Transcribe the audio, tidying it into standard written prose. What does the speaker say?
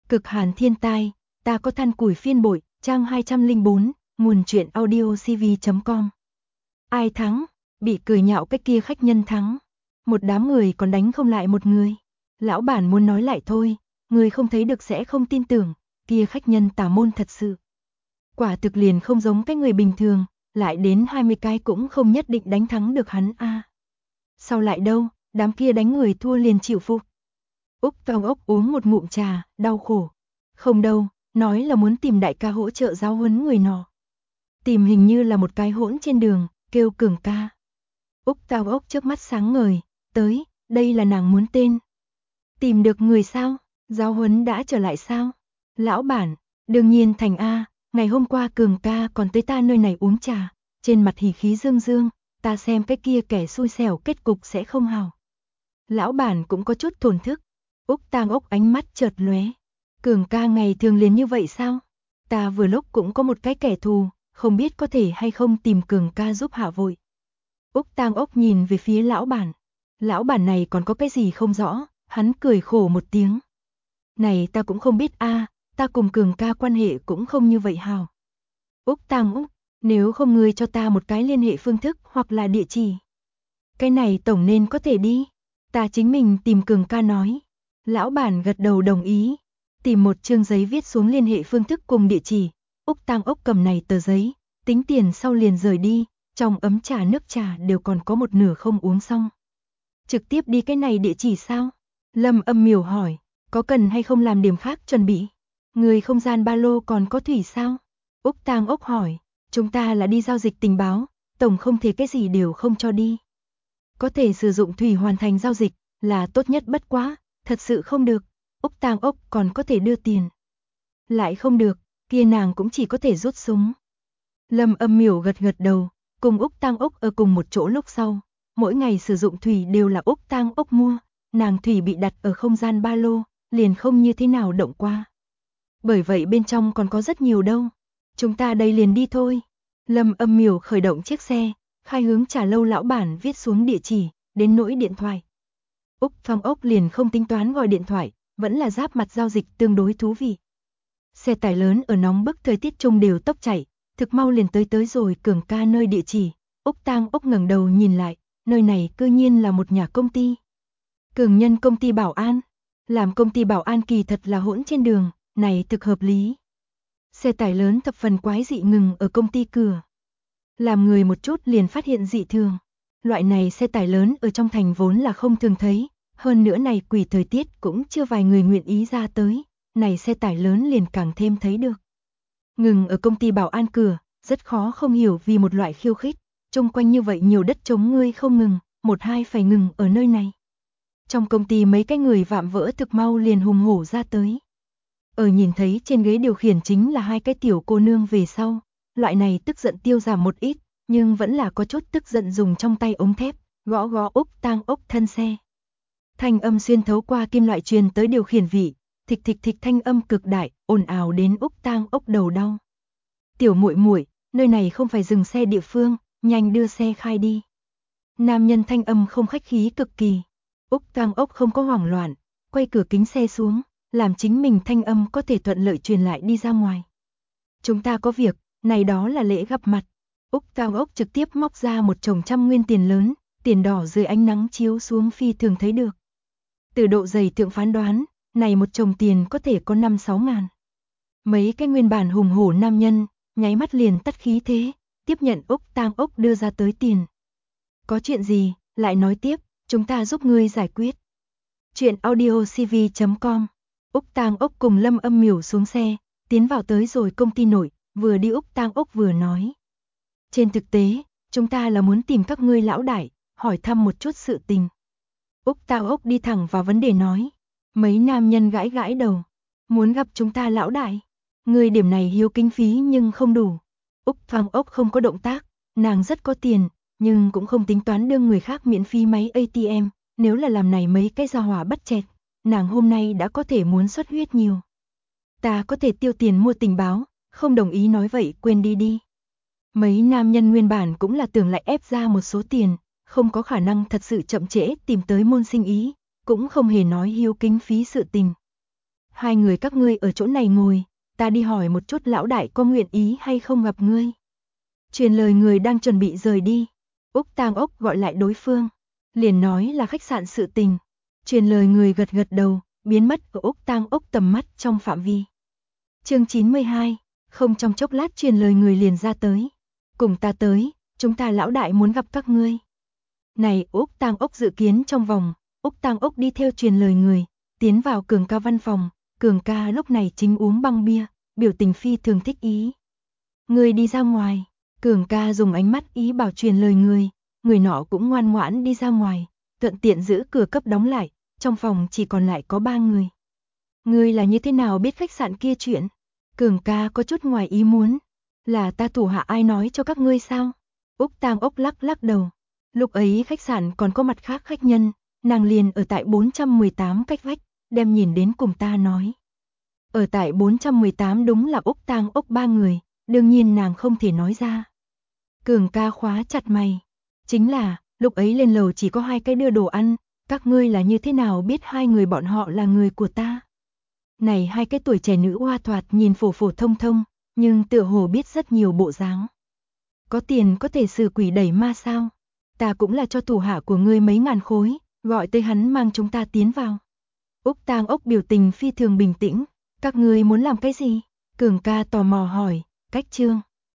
Cực hàn thiên tai, ta có than củi phiên bội, trang 204, nguồn truyện audio cv.com. Ai thắng? Bị cười nhạo cái kia khách nhân thắng. Một đám người còn đánh không lại một người. Lão bản muốn nói lại thôi, người không thấy được sẽ không tin tưởng, kia khách nhân tà môn thật sự. Quả thực liền không giống cái người bình thường, lại đến 20 cái cũng không nhất định đánh thắng được hắn a. Sao lại đâu, đám kia đánh người thua liền chịu phục. Úc Cao Ốc uống một ngụm trà, đau khổ. Không đâu, nói là muốn tìm đại ca hỗ trợ giáo huấn người nọ. Tìm hình như là một cái hỗn trên đường, kêu Cường ca. Úc Cao Ốc trước mắt sáng ngời, tới, đây là nàng muốn tên. Tìm được người sao? Giáo huấn đã trở lại sao? Lão bản, đương nhiên thành A, ngày hôm qua Cường ca còn tới ta nơi này uống trà, trên mặt hỉ khí dương dương, ta xem cái kia kẻ xui xẻo kết cục sẽ không hào. Lão bản cũng có chút thổn thức. Úc Tang Ốc ánh mắt chợt lóe. Cường ca ngày thường liền như vậy sao? Ta vừa lúc cũng có một cái kẻ thù, không biết có thể hay không tìm Cường ca giúp hạ vội. Úc Tang Ốc nhìn về phía lão bản. Lão bản này còn có cái gì không rõ, hắn cười khổ một tiếng. Này ta cũng không biết a, ta cùng Cường ca quan hệ cũng không như vậy hào. Úc Tang Ốc, nếu không ngươi cho ta một cái liên hệ phương thức hoặc là địa chỉ. Cái này tổng nên có thể đi. Ta chính mình tìm Cường ca nói. Lão bản gật đầu đồng ý. Tìm một chương giấy viết xuống liên hệ phương thức cùng địa chỉ. Úc Tang Ốc cầm này tờ giấy, tính tiền sau liền rời đi. Trong ấm trà nước trà đều còn có một nửa không uống xong. Trực tiếp đi cái này địa chỉ sao? Lâm Âm Miểu hỏi, có cần hay không làm điểm khác chuẩn bị? Người không gian ba lô còn có thủy sao? Úc Tang Ốc hỏi, chúng ta là đi giao dịch tình báo, tổng không thể cái gì đều không cho đi. Có thể sử dụng thủy hoàn thành giao dịch là tốt nhất bất quá, thật sự không được, Úc Tang Ốc còn có thể đưa tiền. Lại không được, kia nàng cũng chỉ có thể rút súng. Lâm Âm Miểu gật gật đầu, cùng Úc Tang Ốc ở cùng một chỗ lúc sau, mỗi ngày sử dụng thủy đều là Úc Tang Ốc mua, nàng thủy bị đặt ở không gian ba lô, liền không như thế nào động qua. Bởi vậy bên trong còn có rất nhiều đâu. Chúng ta đây liền đi thôi. Lâm Âm Miểu khởi động chiếc xe, khai hướng trà lâu lão bản viết xuống địa chỉ, đến nỗi điện thoại. Úc Phong Ốc liền không tính toán gọi điện thoại, vẫn là giáp mặt giao dịch tương đối thú vị. Xe tải lớn ở nóng bức thời tiết trung đều tốc chạy, thực mau liền tới rồi Cường ca nơi địa chỉ. Úc Tang Ốc ngẩng đầu nhìn lại, nơi này cư nhiên là một nhà công ty. Cường nhân công ty bảo an, làm công ty bảo an kỳ thật là hỗn trên đường, này thực hợp lý. Xe tải lớn thập phần quái dị ngừng ở công ty cửa. Làm người một chút liền phát hiện dị thường. Loại này xe tải lớn ở trong thành vốn là không thường thấy, hơn nữa này quỷ thời tiết cũng chưa vài người nguyện ý ra tới, này xe tải lớn liền càng thêm thấy được. Ngừng ở công ty bảo an cửa, rất khó không hiểu vì một loại khiêu khích, chung quanh như vậy nhiều đất trống ngươi không ngừng, một hai phải ngừng ở nơi này. Trong công ty mấy cái người vạm vỡ thực mau liền hùng hổ ra tới. Ở nhìn thấy trên ghế điều khiển chính là hai cái tiểu cô nương về sau, loại này tức giận tiêu giảm một ít, nhưng vẫn là có chút tức giận dùng trong tay ống thép, gõ gõ Úc Tang Ốc thân xe. Thanh âm xuyên thấu qua kim loại truyền tới điều khiển vị, thịch thịch thịch thanh âm cực đại, ồn ào đến Úc Tang Ốc đầu đau. Tiểu muội muội, nơi này không phải dừng xe địa phương, nhanh đưa xe khai đi. Nam nhân thanh âm không khách khí cực kỳ. Úc Tang Ốc không có hoảng loạn, quay cửa kính xe xuống, làm chính mình thanh âm có thể thuận lợi truyền lại đi ra ngoài. Chúng ta có việc, này đó là lễ gặp mặt. Úc Tang Ốc trực tiếp móc ra một chồng 100 nguyên tiền lớn, tiền đỏ dưới ánh nắng chiếu xuống phi thường thấy được. Từ độ dày thượng phán đoán, này một chồng tiền có thể có 5-6 ngàn. Mấy cái nguyên bản hùng hổ nam nhân, nháy mắt liền tắt khí thế, tiếp nhận Úc Tang Ốc đưa ra tới tiền. Có chuyện gì, lại nói tiếp, chúng ta giúp ngươi giải quyết. Chuyện audio cv.com. Úc Tang Ốc cùng Lâm Âm Miểu xuống xe, tiến vào tới rồi công ty nội, vừa đi Úc Tang Ốc vừa nói. Trên thực tế, chúng ta là muốn tìm các ngươi lão đại, hỏi thăm một chút sự tình. Úc Tang Ốc đi thẳng vào vấn đề nói. Mấy nam nhân gãi gãi đầu. Muốn gặp chúng ta lão đại. Ngươi điểm này hiếu kinh phí nhưng không đủ. Úc Tang Ốc không có động tác, nàng rất có tiền, nhưng cũng không tính toán đưa người khác miễn phí máy ATM. Nếu là làm này mấy cái gia hỏa bắt chẹt, nàng hôm nay đã có thể muốn xuất huyết nhiều. Ta có thể tiêu tiền mua tình báo, không đồng ý nói vậy quên đi đi. Mấy nam nhân nguyên bản cũng là tưởng lại ép ra một số tiền, không có khả năng thật sự chậm trễ tìm tới môn sinh ý, cũng không hề nói hiếu kính phí sự tình. hai người các ngươi ở chỗ này ngồi, ta đi hỏi một chút lão đại có nguyện ý hay không gặp ngươi. Truyền lời người đang chuẩn bị rời đi, Úc Tang Ốc gọi lại đối phương, liền nói là khách sạn sự tình. Truyền lời người gật gật đầu, biến mất ở Úc Tang Ốc tầm mắt trong phạm vi. Chương 92, không trong chốc lát truyền lời người liền ra tới. Cùng ta tới, chúng ta lão đại muốn gặp các ngươi. Này, Úc Tang Ốc dự kiến trong vòng, Úc Tang Ốc đi theo truyền lời người, tiến vào Cường ca văn phòng, Cường ca lúc này chính uống băng bia, biểu tình phi thường thích ý. Người đi ra ngoài, Cường ca dùng ánh mắt ý bảo truyền lời người nọ cũng ngoan ngoãn đi ra ngoài, thuận tiện giữ cửa cấp đóng lại, trong phòng chỉ còn lại có 3 người. Ngươi là như thế nào biết khách sạn kia chuyện? Cường ca có chút ngoài ý muốn, là ta thủ hạ ai nói cho các ngươi sao? Úc Tang Ốc lắc lắc đầu, lúc ấy khách sạn còn có mặt khác khách nhân, nàng liền ở tại 418 cách vách, đem nhìn đến cùng ta nói. Ở tại 418 đúng là Úc Tang Ốc 3 người, đương nhiên nàng không thể nói ra. Cường ca khóa chặt mày, chính là, lúc ấy lên lầu chỉ có 2 cái đưa đồ ăn, các ngươi là như thế nào biết 2 người bọn họ là người của ta? Này 2 cái tuổi trẻ nữ hoa thoạt nhìn phổ phổ thông thông, nhưng tựa hồ biết rất nhiều bộ dáng. Có tiền có thể xử quỷ đẩy ma sao? Ta cũng là cho thủ hạ của ngươi mấy ngàn khối, gọi tới hắn mang chúng ta tiến vào. Úc Tang Ốc biểu tình phi thường bình tĩnh, các ngươi muốn làm cái gì? Cường ca tò mò hỏi, cách trương.